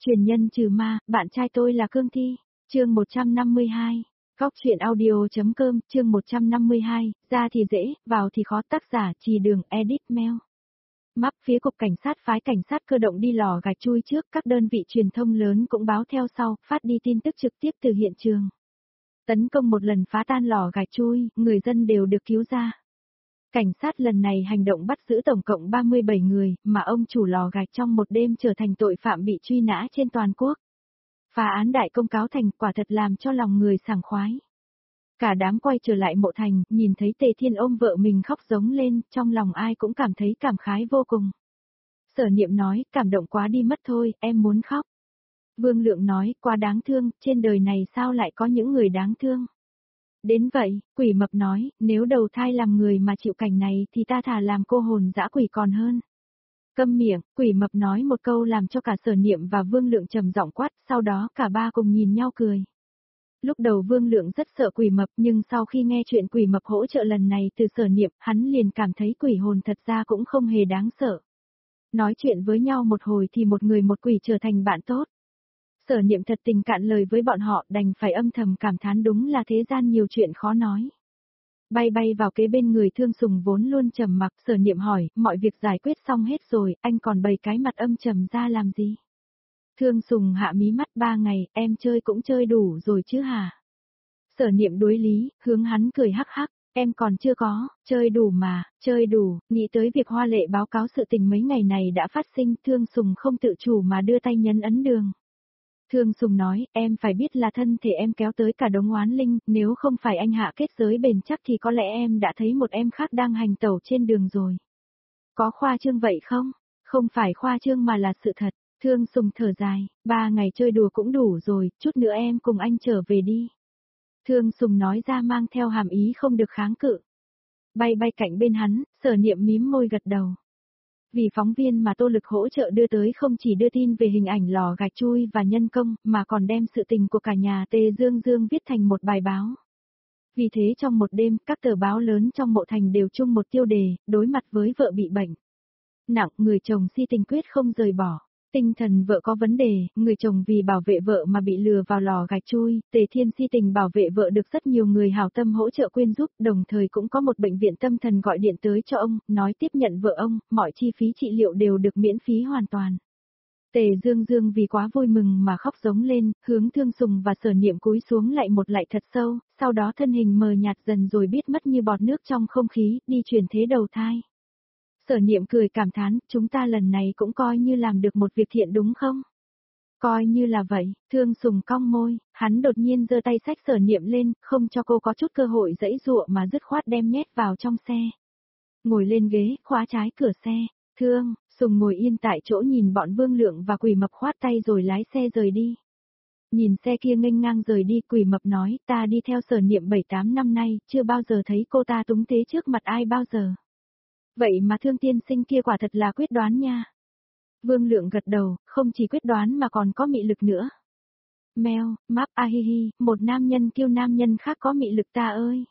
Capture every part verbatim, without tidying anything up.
Truyền nhân trừ ma, bạn trai tôi là Cương Thi. Chương một trăm năm mươi hai. Góc truyện audio.com, chương một trăm năm mươi hai, ra thì dễ, vào thì khó, tác giả Trì Đường, edit mail. Map phía cục cảnh sát phái cảnh sát cơ động đi lò gạch chui trước, các đơn vị truyền thông lớn cũng báo theo sau, phát đi tin tức trực tiếp từ hiện trường. Tấn công một lần phá tan lò gạch chui, người dân đều được cứu ra. Cảnh sát lần này hành động bắt giữ tổng cộng ba mươi bảy người, mà ông chủ lò gạch trong một đêm trở thành tội phạm bị truy nã trên toàn quốc. Phá án đại công cáo thành, quả thật làm cho lòng người sảng khoái. Cả đám quay trở lại mộ thành, nhìn thấy Tề Thiên ôm vợ mình khóc giống lên, trong lòng ai cũng cảm thấy cảm khái vô cùng. Sở Niệm nói, cảm động quá đi mất thôi, em muốn khóc. Vương Lượng nói, quá đáng thương, trên đời này sao lại có những người đáng thương. Đến vậy, Quỷ Mập nói, nếu đầu thai làm người mà chịu cảnh này thì ta thà làm cô hồn dã quỷ còn hơn. Câm miệng, Quỷ Mập nói một câu làm cho cả Sở Niệm và Vương Lượng trầm giọng quát, sau đó cả ba cùng nhìn nhau cười. Lúc đầu Vương Lượng rất sợ Quỷ Mập, nhưng sau khi nghe chuyện Quỷ Mập hỗ trợ lần này từ Sở Niệm, hắn liền cảm thấy quỷ hồn thật ra cũng không hề đáng sợ. Nói chuyện với nhau một hồi thì một người một quỷ trở thành bạn tốt. Sở Niệm thật tình cạn lời với bọn họ, đành phải âm thầm cảm thán đúng là thế gian nhiều chuyện khó nói. Bay bay vào kế bên người Thương Sùng vốn luôn trầm mặc, Sở Niệm hỏi, mọi việc giải quyết xong hết rồi, anh còn bày cái mặt âm trầm ra làm gì? Thương Sùng hạ mí mắt, ba ngày, em chơi cũng chơi đủ rồi chứ hả? Sở Niệm đối lý, hướng hắn cười hắc hắc, em còn chưa có, chơi đủ mà, chơi đủ, nghĩ tới việc Hoa Lệ báo cáo sự tình mấy ngày này đã phát sinh, Thương Sùng không tự chủ mà đưa tay nhấn ấn đường. Thương Sùng nói, em phải biết là thân thể em kéo tới cả đống oán linh, nếu không phải anh hạ kết giới bền chắc thì có lẽ em đã thấy một em khác đang hành tẩu trên đường rồi. Có khoa trương vậy không? Không phải khoa trương mà là sự thật. Thương Sùng thở dài, ba ngày chơi đùa cũng đủ rồi, chút nữa em cùng anh trở về đi. Thương Sùng nói ra mang theo hàm ý không được kháng cự. Bay bay cạnh bên hắn, Sở Niệm mím môi gật đầu. Vì phóng viên mà Tô Lực hỗ trợ đưa tới không chỉ đưa tin về hình ảnh lò gạch chui và nhân công, mà còn đem sự tình của cả nhà Tề Dương Dương viết thành một bài báo. Vì thế trong một đêm, các tờ báo lớn trong mộ thành đều chung một tiêu đề, đối mặt với vợ bị bệnh nặng, người chồng si tình quyết không rời bỏ. Tinh thần vợ có vấn đề, người chồng vì bảo vệ vợ mà bị lừa vào lò gạch chui, Tề Thiên si tình bảo vệ vợ được rất nhiều người hảo tâm hỗ trợ quyên giúp, đồng thời cũng có một bệnh viện tâm thần gọi điện tới cho ông, nói tiếp nhận vợ ông, mọi chi phí trị liệu đều được miễn phí hoàn toàn. Tề Dương Dương vì quá vui mừng mà khóc giống lên, hướng Thương Sùng và Sở Niệm cúi xuống lại một lạy thật sâu, sau đó thân hình mờ nhạt dần rồi biết mất như bọt nước trong không khí, đi chuyển thế đầu thai. Sở Niệm cười cảm thán, chúng ta lần này cũng coi như làm được một việc thiện đúng không? Coi như là vậy, Thương Sùng cong môi, hắn đột nhiên giơ tay xách Sở Niệm lên, không cho cô có chút cơ hội giãy giụa mà dứt khoát đem nhét vào trong xe. Ngồi lên ghế, khóa trái cửa xe, Thương, Sùng ngồi yên tại chỗ nhìn bọn Vương Lượng và Quỷ Mập khoát tay rồi lái xe rời đi. Nhìn xe kia nghênh ngang rời đi, Quỷ Mập nói, ta đi theo Sở Niệm bảy tám năm nay, chưa bao giờ thấy cô ta túng tế trước mặt ai bao giờ. Vậy mà Thương tiên sinh kia quả thật là quyết đoán nha. Vương Lượng gật đầu, không chỉ quyết đoán mà còn có mị lực nữa. Mèo, map ahihi, một nam nhân kêu nam nhân khác có mị lực ta ơi.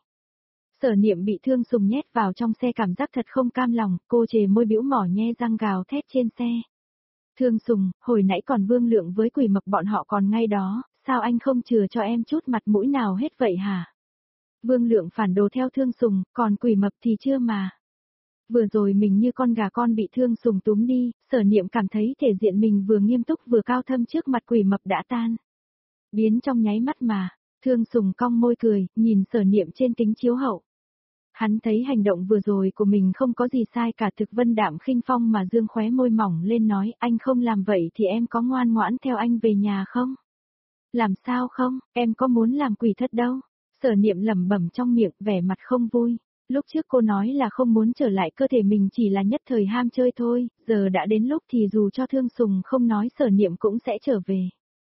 Sở Niệm bị Thương Sùng nhét vào trong xe cảm giác thật không cam lòng, cô chề môi bĩu mỏ nhe răng gào thét trên xe. Thương Sùng, hồi nãy còn Vương Lượng với Quỷ Mập bọn họ còn ngay đó, sao anh không chừa cho em chút mặt mũi nào hết vậy hả? Vương Lượng phản đồ theo Thương Sùng, còn Quỷ Mập thì chưa mà. Vừa rồi mình như con gà con bị Thương Sùng túm đi, Sở Niệm cảm thấy thể diện mình vừa nghiêm túc vừa cao thâm trước mặt Quỷ Mập đã tan. Biến trong nháy mắt mà, Thương Sùng cong môi cười, nhìn Sở Niệm trên kính chiếu hậu. Hắn thấy hành động vừa rồi của mình không có gì sai cả, thực vân đạm khinh phong mà dương khóe môi mỏng lên nói, anh không làm vậy thì em có ngoan ngoãn theo anh về nhà không? Làm sao không, em có muốn làm quỷ thất đâu? Sở Niệm lẩm bẩm trong miệng, vẻ mặt không vui. Lúc trước cô nói là không muốn trở lại cơ thể mình chỉ là nhất thời ham chơi thôi, giờ đã đến lúc thì dù cho Thương Sùng không nói Sở Niệm cũng sẽ trở về.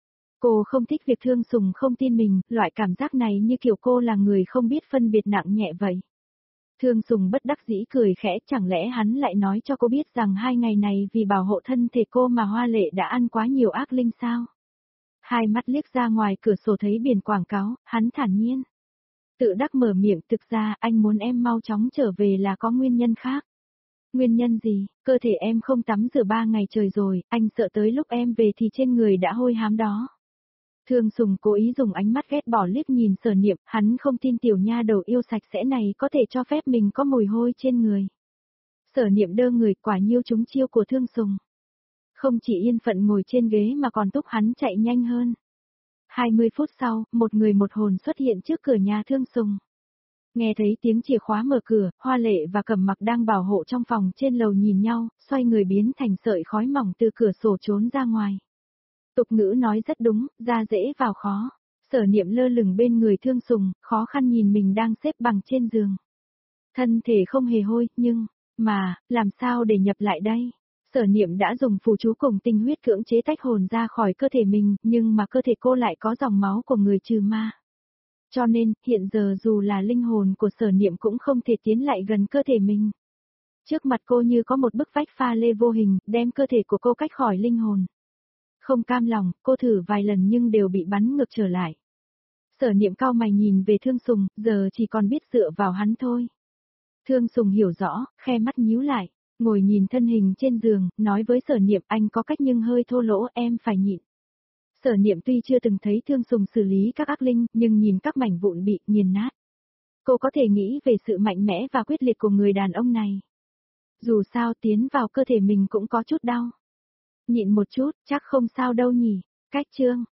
Cô không thích việc Thương Sùng không tin mình, loại cảm giác này như kiểu cô là người không biết phân biệt nặng nhẹ vậy. Thương Sùng bất đắc dĩ cười khẽ, chẳng lẽ hắn lại nói cho cô biết rằng hai ngày này vì bảo hộ thân thể cô mà Hoa Lệ đã ăn quá nhiều ác linh sao? Hai mắt liếc ra ngoài cửa sổ thấy biển quảng cáo, hắn thản nhiên. Tự đắc mở miệng, thực ra anh muốn em mau chóng trở về là có nguyên nhân khác. Nguyên nhân gì, cơ thể em không tắm rửa ba ngày trời rồi, anh sợ tới lúc em về thì trên người đã hôi hám đó. Thương Sùng cố ý dùng ánh mắt ghét bỏ liếc nhìn Sở Niệm, hắn không tin tiểu nha đầu yêu sạch sẽ này có thể cho phép mình có mùi hôi trên người. Sở Niệm đơ người, quả nhiêu trúng chiêu của Thương Sùng. Không chỉ yên phận ngồi trên ghế mà còn thúc hắn chạy nhanh hơn. hai mươi phút sau, một người một hồn xuất hiện trước cửa nhà Thương Sùng. Nghe thấy tiếng chìa khóa mở cửa, Hoa Lệ và Cẩm Mặc đang bảo hộ trong phòng trên lầu nhìn nhau, xoay người biến thành sợi khói mỏng từ cửa sổ trốn ra ngoài. Tục ngữ nói rất đúng, ra dễ vào khó. Sở Niệm lơ lửng bên người Thương Sùng, khó khăn nhìn mình đang xếp bằng trên giường. Thân thể không hề hôi, nhưng, mà, làm sao để nhập lại đây? Sở Niệm đã dùng phù chú cùng tinh huyết cưỡng chế tách hồn ra khỏi cơ thể mình, nhưng mà cơ thể cô lại có dòng máu của người trừ ma. Cho nên, hiện giờ dù là linh hồn của Sở Niệm cũng không thể tiến lại gần cơ thể mình. Trước mặt cô như có một bức vách pha lê vô hình, đem cơ thể của cô cách khỏi linh hồn. Không cam lòng, cô thử vài lần nhưng đều bị bắn ngược trở lại. Sở Niệm cau mày nhìn về Thương Sùng, giờ chỉ còn biết dựa vào hắn thôi. Thương Sùng hiểu rõ, khe mắt nhíu lại, ngồi nhìn thân hình trên giường, nói với Sở Niệm anh có cách nhưng hơi thô lỗ, em phải nhịn. Sở Niệm tuy chưa từng thấy Thương Sùng xử lý các ác linh, nhưng nhìn các mảnh vụn bị nghiền nát. Cô có thể nghĩ về sự mạnh mẽ và quyết liệt của người đàn ông này. Dù sao tiến vào cơ thể mình cũng có chút đau. Nhịn một chút, chắc không sao đâu nhỉ. Cách chương